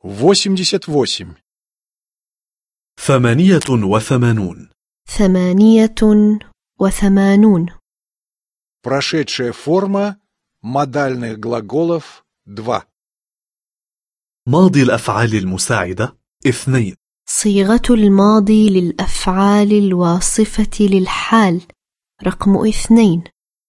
88. 88. 88. Прошедшая форма модальных глаголов 2. ماضي الأفعال المساعدة 2. صيغة الماضي للأفعال الواصفة للحال رقم 2.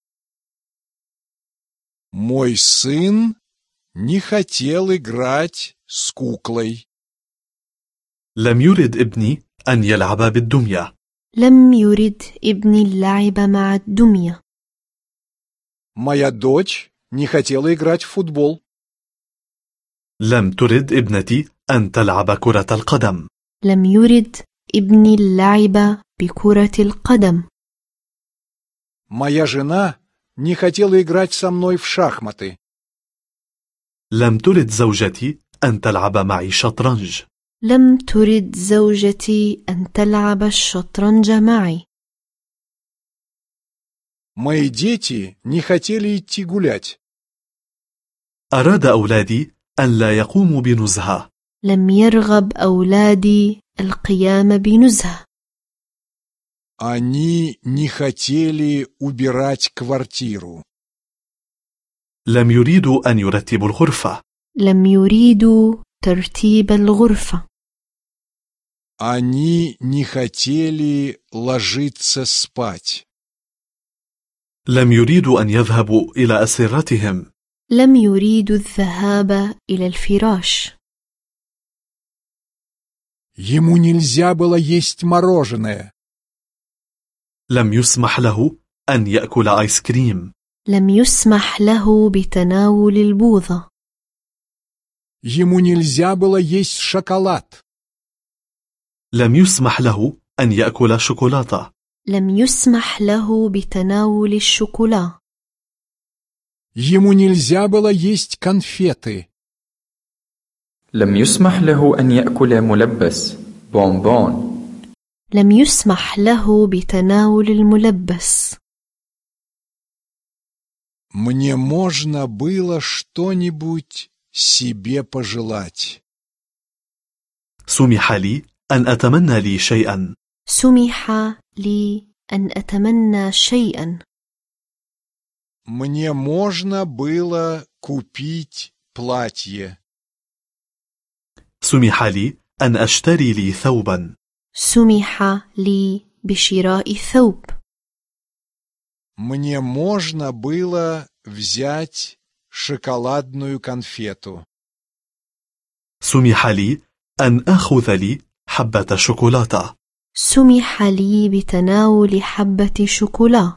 Мой сын не хотел играть с куклой. لم يرد ابني أن يلعب بالدمية. لم يرد ابني اللعب مع الدمية. Моя дочь не хотела играть в футбол. لم ترد ابنتي أن تلعب كرة القدم. لم يرد ابني اللعب بكرة القدم. Моя жена не хотела играть со мной в шахматы. لم ترد زوجتي أن تلعب معي شطرنج. لم ترد زوجتي أن تلعب الشطرنج معي. Мои дети не хотели идти гулять. أراد أولادي أن لا يقوموا بنزهة. لم يرغب أولادي القيام بنزهة. Они не хотели убирать квартиру. لم يريدوا أن يرتبوا الغرفة. لم يريدوا ترتيب الغرفة. Они не хотели ложиться спать. لم يريدوا أن يذهبوا إلى أسرتهم. لم يريدوا الذهاب إلى الفراش. Ему нельзя было есть мороженое. لم يسمح له أن يأكل آيس كريم. لم يسمح له بتناول البوظة. Ему нельзя было есть шоколад. لم يسمح له أن يأكل شوكولاتة. لم يسمح له بتناول الشوكولا. Ему нельзя было есть конфеты. لم يسمح له أن يأكل ملبس بونبون. لم يسمح له بتناول الملبس. Мне можно было что-нибудь себе пожелать. سمح لي أن أتمنى لي شيئا. سمح لي أن أتمنى شيئا. Мне можно было купить платье. سمح لي أن أشتري لي ثوبا. سمح لي بشراء ثوب. Мне можно было взять шоколадную конфету. سمح لي أن أخذ لي حبة شوكولاتة. سمح لي بتناول حبة شوكولا.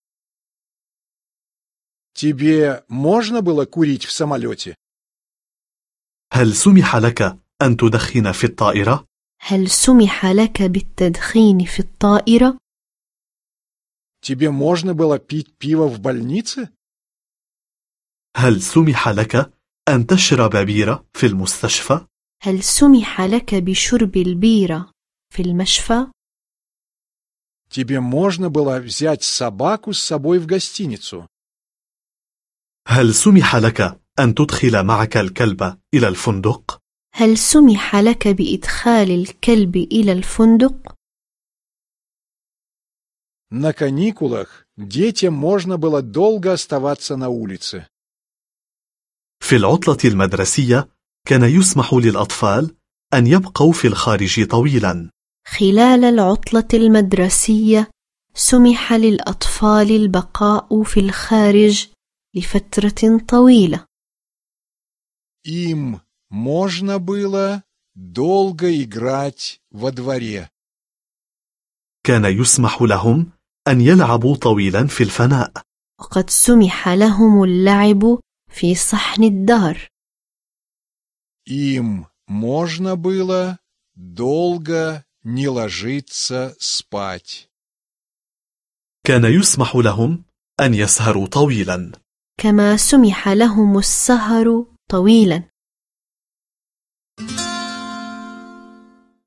Тебе можно было курить в самолете? هل سمح لك أن تدخن في الطائرة؟ هل سمح لك بالتدخين في الطائرة؟ Тебе можно было пить пиво в больнице? هل سمح لك أن تشرب بيرة في المستشفى؟ هل سمح لك بشرب البيرة في المشفى؟ Тебе можно было взять собаку с собой в гостиницу? هل سمح لك أن تدخل معك الكلب إلى الفندق؟ هل سمح لك بإدخال الكلب إلى الفندق؟ На каникулах детям можно было долго оставаться на улице. في العطلة المدرسية كان يسمح للأطفال أن يبقوا في الخارج طويلا. خلال العطلة المدرسية سمح للأطفال البقاء في الخارج لفترة طويلة. Им можно было долго играть во дворе. كان يسمح لهم أن يلعبوا طويلا في الفناء. وقد سمح لهم اللعب في صحن الدار. Им можно было долго не ложиться спать. كان يسمح لهم أن يسهروا طويلا. كما سمح لهم السهر طويلا.